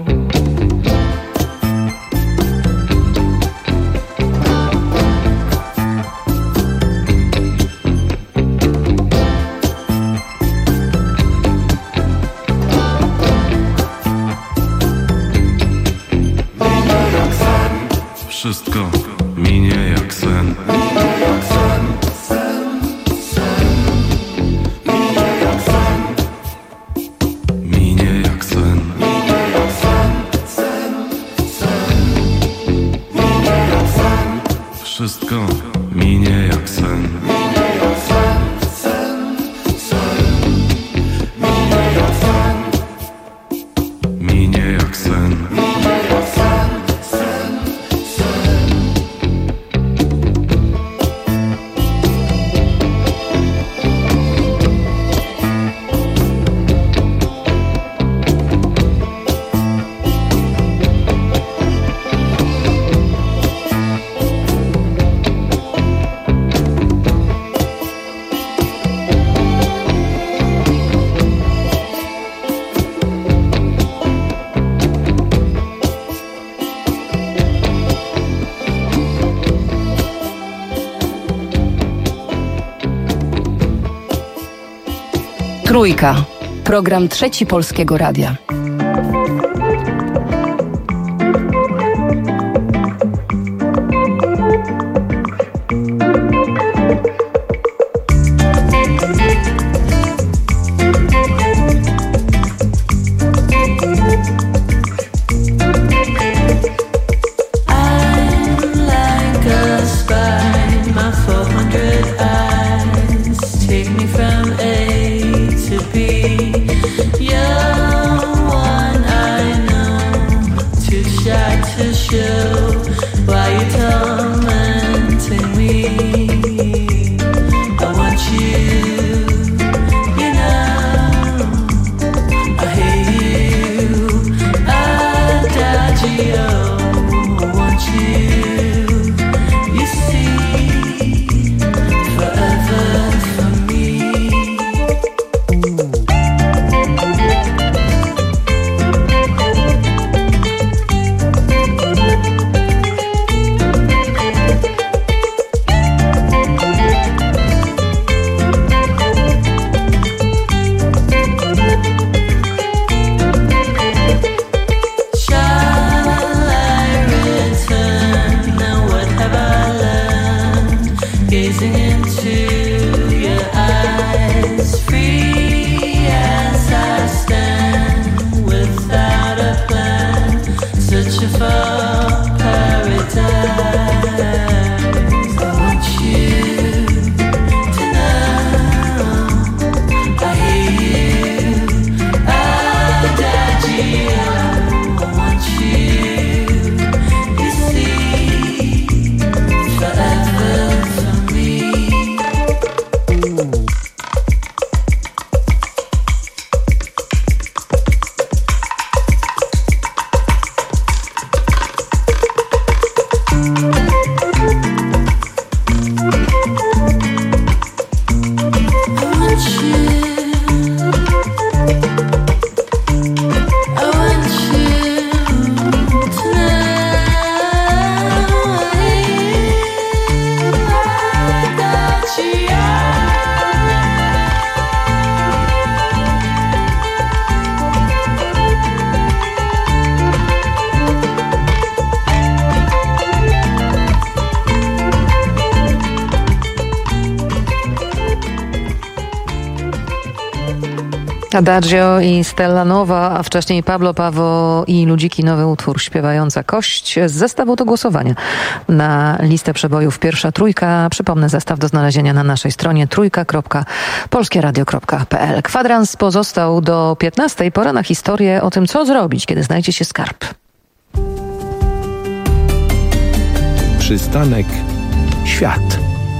Wszystko minie jak sen. Minie jak sen, sen, sen. Minie jak sen. Minie jak sen. Minie jak sen, sen, sen. Minie jak sen. Wszystko minie jak sen. Minie jak sen, sen, sen. Minie jak sen. Minie jak sen. Minie jak sen. Trójka. Program Trzeci Polskiego Radia. Adagio i Stella Nowa, a wcześniej Pablo Pawo i Ludziki, nowy utwór Śpiewająca Kość z zestawu do głosowania na listę przebojów Pierwsza Trójka. Przypomnę, zestaw do znalezienia na naszej stronie trójka kropka polskie radio kropka p l. Kwadrans pozostał do piętnastej. Pora na historię o tym, co zrobić, kiedy znajdzie się skarb. Przystanek Świat.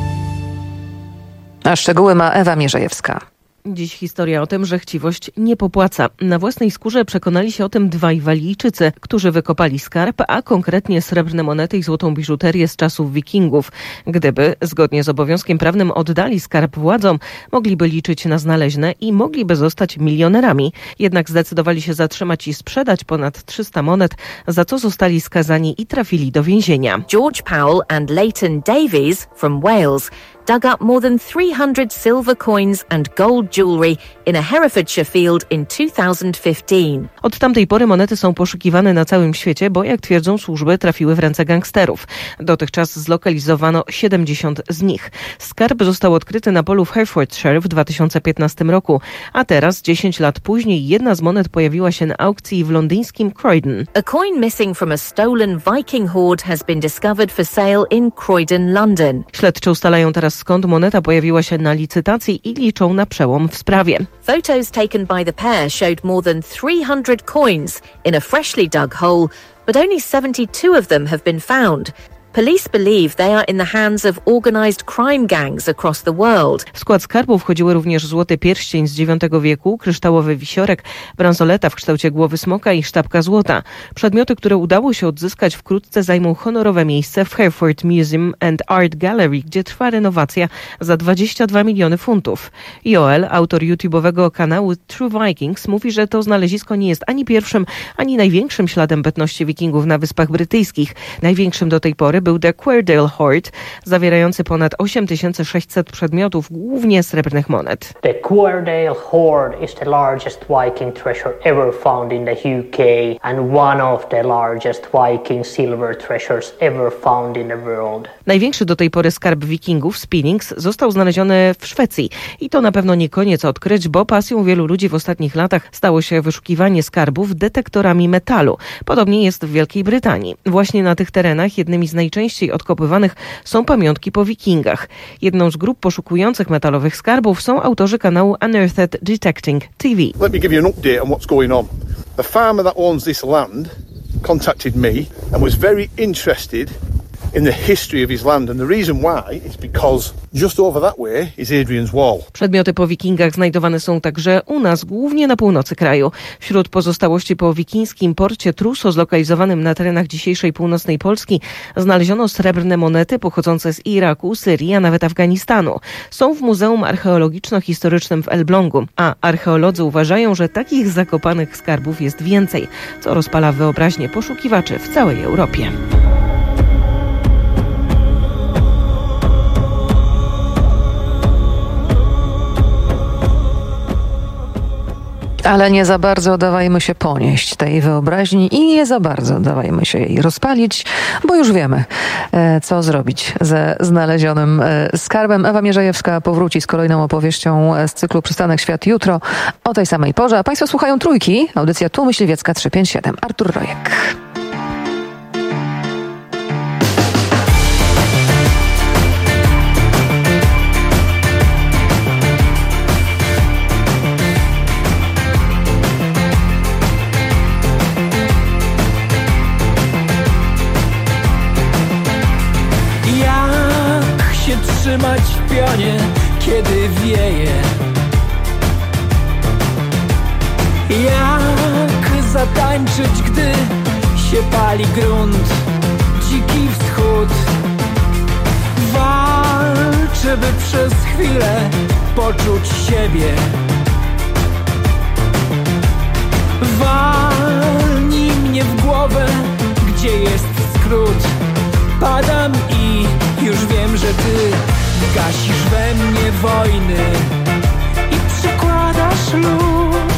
A szczegóły ma Ewa Mierzejewska. Dziś historia o tym, że chciwość nie popłaca. Na własnej skórze przekonali się o tym dwaj Walijczycy, którzy wykopali skarb, a konkretnie srebrne monety i złotą biżuterię z czasów wikingów. Gdyby, zgodnie z obowiązkiem prawnym, oddali skarb władzom, mogliby liczyć na znaleźne i mogliby zostać milionerami. Jednak zdecydowali się zatrzymać i sprzedać ponad trzysta monet, za co zostali skazani i trafili do więzienia. George Powell and Leighton Davies from Wales dug up more than three hundred silver coins and gold jewellery in a Herefordshire field in two thousand fifteen. Od tamtej pory monety są poszukiwane na całym świecie, bo jak twierdzą służby, trafiły w ręce gangsterów. Dotychczas zlokalizowano siedemdziesiąt z nich. Skarb został odkryty na polu w Herefordshire w dwa tysiące piętnastym roku, a teraz, dziesięć lat później, jedna z monet pojawiła się na aukcji w londyńskim Croydon. A coin missing from a stolen Viking hoard has been discovered for sale in Croydon, London. Śledczy ustalają teraz, skąd moneta pojawiła się na licytacji i liczą na przełom w sprawie. Photos taken by the pair showed more than three hundred coins in a freshly dug hole, but only seventy-two of them have been found. Police believe they are in the hands of organized crime gangs across the world. W skład skarbu wchodziły również złoty pierścień z dziewiątego wieku, kryształowy wisiorek, bransoleta w kształcie głowy smoka i sztabka złota. Przedmioty, które udało się odzyskać, wkrótce zajmą honorowe miejsce w Hereford Museum and Art Gallery, gdzie trwa renowacja za dwadzieścia dwa miliony funtów. Joel, autor YouTube'owego kanału True Vikings, mówi, że to znalezisko nie jest ani pierwszym, ani największym śladem bytności wikingów na Wyspach Brytyjskich. Największym do tej pory był The Quairdale Hoard, zawierający ponad osiem tysięcy sześćset przedmiotów, głównie srebrnych monet. The Quairdale Hoard is the largest Viking treasure ever found in the U K and one of the largest Viking silver treasures ever found in the world. Największy do tej pory skarb wikingów, Spinnings, został znaleziony w Szwecji. I to na pewno nie koniec odkryć, bo pasją wielu ludzi w ostatnich latach stało się wyszukiwanie skarbów detektorami metalu. Podobnie jest w Wielkiej Brytanii. Właśnie na tych terenach jednymi z najczęściej odkopywanych są pamiątki po wikingach. Jedną z grup poszukujących metalowych skarbów są autorzy kanału Unearthed Detecting T V. Let me give you an update on what's going on. The farmer that owns this land contacted me and was very interested in the history of his land, and the reason why is because just over that way is Adrian's Wall. Przedmioty po wikingach znajdowane są także u nas, głównie na północy kraju. Wśród pozostałości po wikińskim porcie Truso, zlokalizowanym na terenach dzisiejszej północnej Polski, znaleziono srebrne monety pochodzące z Iraku, Syrii, a nawet Afganistanu. Są w Muzeum Archeologiczno-Historycznym w Elblągu, a archeolodzy uważają, że takich zakopanych skarbów jest więcej, co rozpala wyobraźnię poszukiwaczy w całej Europie. Ale nie za bardzo dawajmy się ponieść tej wyobraźni i nie za bardzo dawajmy się jej rozpalić, bo już wiemy, co zrobić ze znalezionym skarbem. Ewa Mierzejewska powróci z kolejną opowieścią z cyklu Przystanek Świat jutro o tej samej porze. A Państwo słuchają Trójki, audycja Tu Myśliwiecka trzysta pięćdziesiąt siedem. Artur Rojek. Trzymać w pionie, kiedy wieje. Jak zatańczyć, gdy się pali grunt. Dziki wschód chwilę poczuć siebie. Walnij mnie w głowę, gdzie jest skrót. Padam i już wiem, że ty gasisz we mnie wojny i przykładasz lód.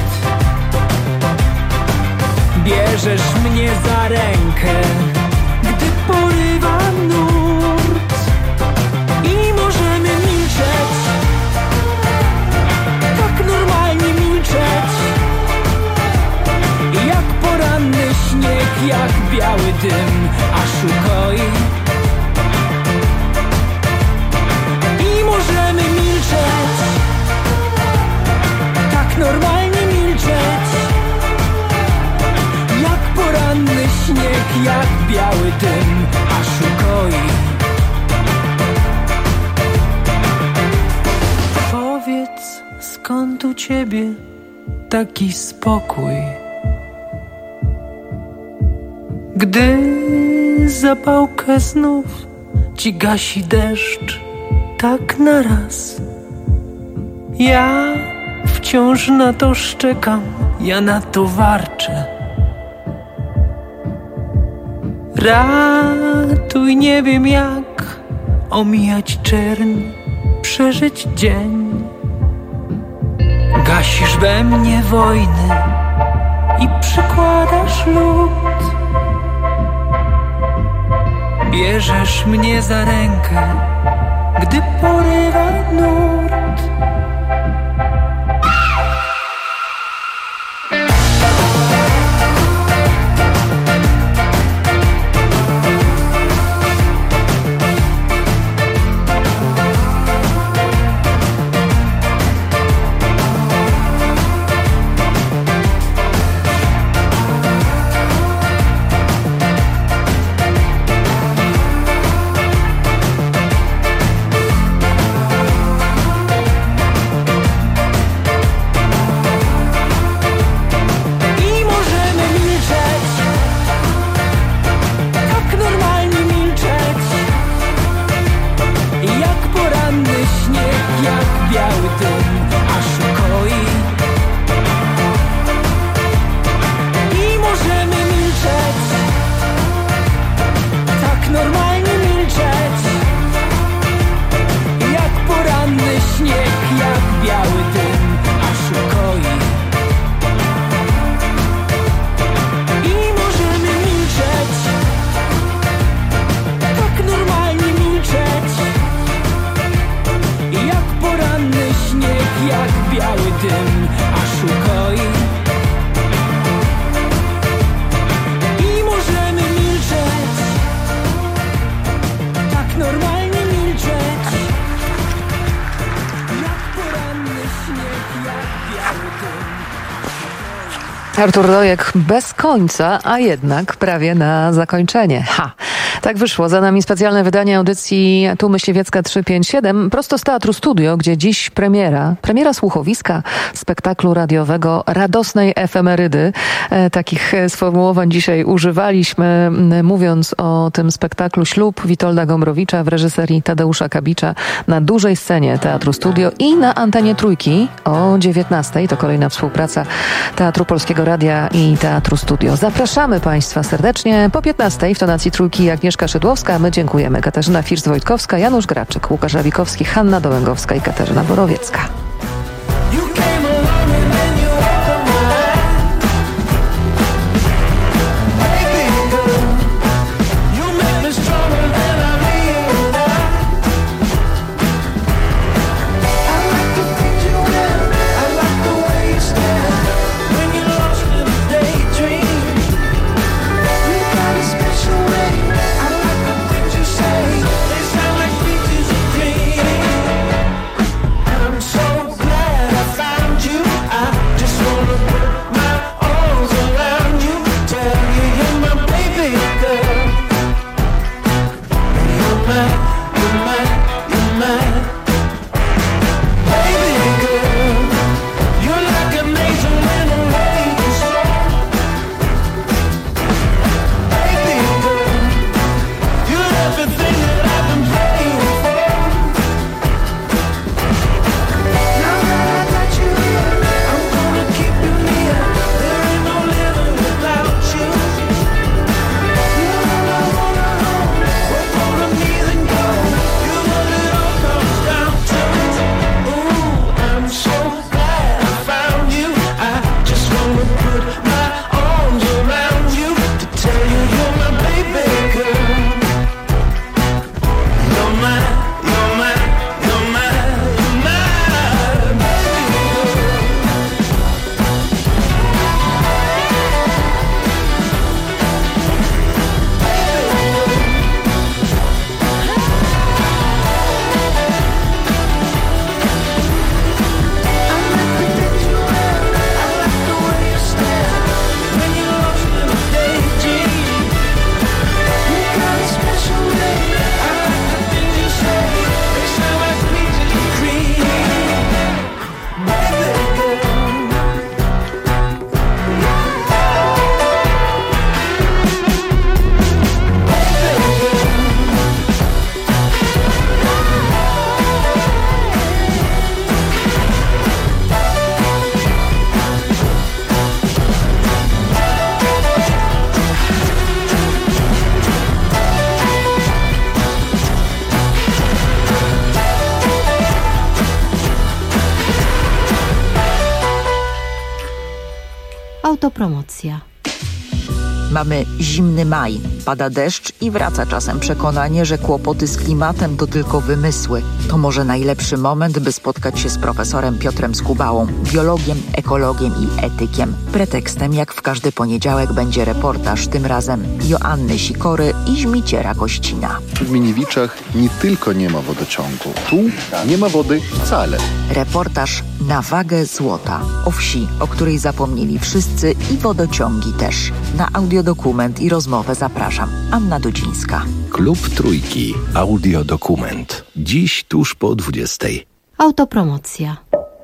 Bierzesz mnie za rękę, gdy porywa nurt. I możemy milczeć, tak normalnie milczeć, jak poranny śnieg, jak biały dym, aż ukoi. I możemy milczeć, tak normalnie milczeć, jak poranny śnieg, jak biały dym, aż ukoi. Powiedz, skąd u ciebie taki spokój, gdy zapałkę znów ci gasi deszcz tak naraz. Ja wciąż na to szczekam, ja na to warczę. Ratuj, nie wiem jak omijać czerń, przeżyć dzień. Gasisz we mnie wojny i przykładasz lód. Bierzesz mnie za rękę, gdy porywa nurt. Artur Dojek bez końca, a jednak prawie na zakończenie. Ha! Tak wyszło. Za nami specjalne wydanie audycji Tu Myśliwiecka trzysta pięćdziesiąt siedem prosto z Teatru Studio, gdzie dziś premiera, premiera słuchowiska spektaklu radiowego Radosnej Efemerydy. E, takich sformułowań dzisiaj używaliśmy, mówiąc o tym spektaklu Ślub Witolda Gombrowicza w reżyserii Tadeusza Kabicza na dużej scenie Teatru Studio i na antenie Trójki o dziewiętnastej. To kolejna współpraca Teatru Polskiego Radia i Teatru Studio. Zapraszamy Państwa serdecznie po piętnastej w tonacji Trójki Agnieszka Szydłowska. My dziękujemy. Katarzyna First-Wojtkowska, Janusz Graczyk, Łukasz Rabikowski, Hanna Dołęgowska i Katarzyna Borowiecka. I'm so Autopromocja. Mamy zimny maj, pada deszcz i wraca czasem przekonanie, że kłopoty z klimatem to tylko wymysły. To może najlepszy moment, by spotkać się z profesorem Piotrem Skubałą, biologiem, ekologiem i etykiem. Pretekstem, jak w każdy poniedziałek, będzie reportaż, tym razem Joanny Sikory i Żmiciera Kościna. W Miniewiczach nie tylko nie ma wodociągu, tu nie ma wody wcale. Reportaż na wagę złota. O wsi, o której zapomnieli wszyscy i wodociągi też. Na audiodokument i rozmowę zapraszam. Anna Dudzińska. Klub Trójki. Audiodokument. Dziś tuż po dwudziestej. Autopromocja.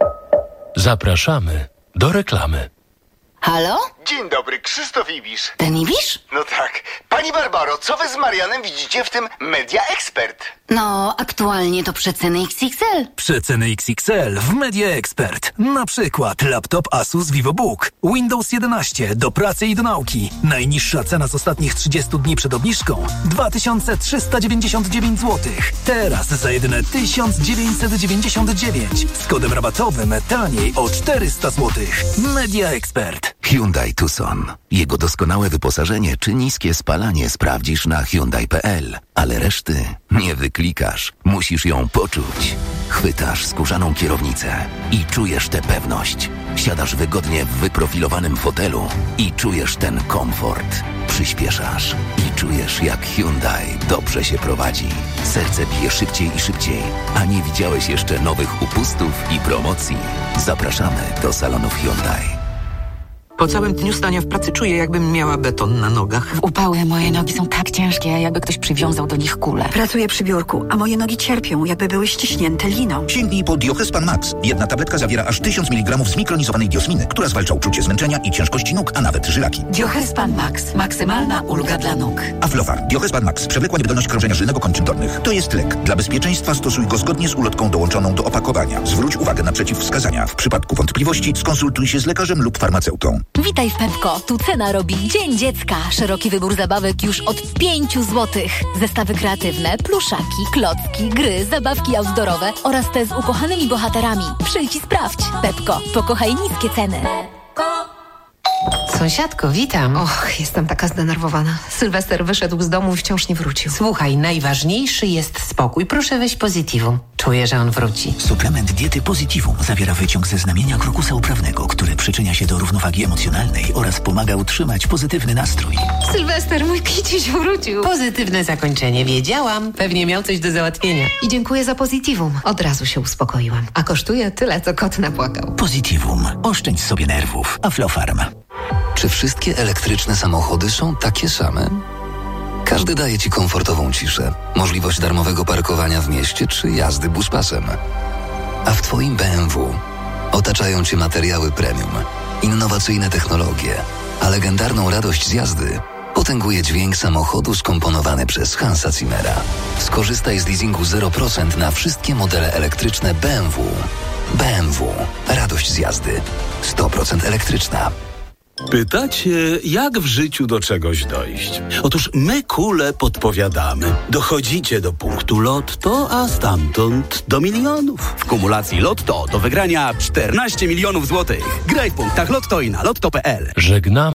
Zapraszamy do reklamy. Halo? Dzień dobry, Krzysztof Ibisz. Ten Ibisz? No tak. Pani Barbaro, co wy z Marianem widzicie w tym Media Expert? No, aktualnie to przeceny X X L. Przeceny X X L w Media Expert. Na przykład laptop Asus VivoBook, Windows jedenaście do pracy i do nauki. Najniższa cena z ostatnich trzydziestu dni przed obniżką dwa tysiące trzysta dziewięćdziesiąt dziewięć złotych. Teraz za jedyne tysiąc dziewięćset dziewięćdziesiąt dziewięć. Z kodem rabatowym taniej o czterysta złotych. Media Expert. Hyundai Tucson. Jego doskonałe wyposażenie czy niskie spalanie sprawdzisz na Hyundai kropka p l. Ale reszty nie wyklikasz. Musisz ją poczuć. Chwytasz skórzaną kierownicę i czujesz tę pewność. Siadasz wygodnie w wyprofilowanym fotelu i czujesz ten komfort. Przyspieszasz i czujesz, jak Hyundai dobrze się prowadzi. Serce bije szybciej i szybciej, a nie widziałeś jeszcze nowych upustów i promocji. Zapraszamy do salonów Hyundai. Po całym dniu stania w pracy czuję, jakbym miała beton na nogach. W upały moje nogi są tak ciężkie, jakby ktoś przywiązał do nich kulę. Pracuję przy biurku, a moje nogi cierpią, jakby były ściśnięte liną. Sięgnij po Diohespan Max. Jedna tabletka zawiera aż tysiąc miligramów zmikronizowanej diosminy, która zwalcza uczucie zmęczenia i ciężkości nóg, a nawet żylaki. Diohespan Max. Maksymalna ulga dla nóg. Aflofar. Diohespan Max. Przewlekła niewydolność krążenia żylnego kończyn dolnych. To jest lek. Dla bezpieczeństwa stosuj go zgodnie z ulotką dołączoną do opakowania. Zwróć uwagę na przeciwwskazania. W przypadku wątpliwości skonsultuj się z lekarzem lub farmaceutą. Witaj w Pepko. Tu cena robi Dzień Dziecka. Szeroki wybór zabawek już od pięciu złotych. Zestawy kreatywne, pluszaki, klocki, gry, zabawki outdoorowe oraz te z ukochanymi bohaterami. Przyjdź i sprawdź. Pepko. Pokochaj niskie ceny. Sąsiadko, witam. Och, jestem taka zdenerwowana. Sylwester wyszedł z domu i wciąż nie wrócił. Słuchaj, najważniejszy jest spokój. Proszę weź Positivum. Czuję, że on wróci. Suplement diety Positivum zawiera wyciąg ze znamienia krokusa uprawnego, który przyczynia się do równowagi emocjonalnej oraz pomaga utrzymać pozytywny nastrój. Sylwester, mój kiciuś wrócił. Pozytywne zakończenie. Wiedziałam. Pewnie miał coś do załatwienia. I dziękuję za Positivum. Od razu się uspokoiłam. A kosztuje tyle, co kot napłakał. Positivum. Oszczędź sobie nerwów. Aflofarm. Czy wszystkie elektryczne samochody są takie same? Każdy daje Ci komfortową ciszę, możliwość darmowego parkowania w mieście czy jazdy buspasem. A w Twoim B M W otaczają Cię materiały premium, innowacyjne technologie, a legendarną radość z jazdy potęguje dźwięk samochodu skomponowany przez Hansa Zimmera. Skorzystaj z leasingu zero procent na wszystkie modele elektryczne B M W. B M W. Radość z jazdy. sto procent elektryczna. Pytacie, jak w życiu do czegoś dojść? Otóż my kule podpowiadamy. Dochodzicie do punktu Lotto, a stamtąd do milionów. W kumulacji Lotto do wygrania czternaście milionów złotych. Graj w punktach Lotto i na lotto kropka p l. Żegnamy.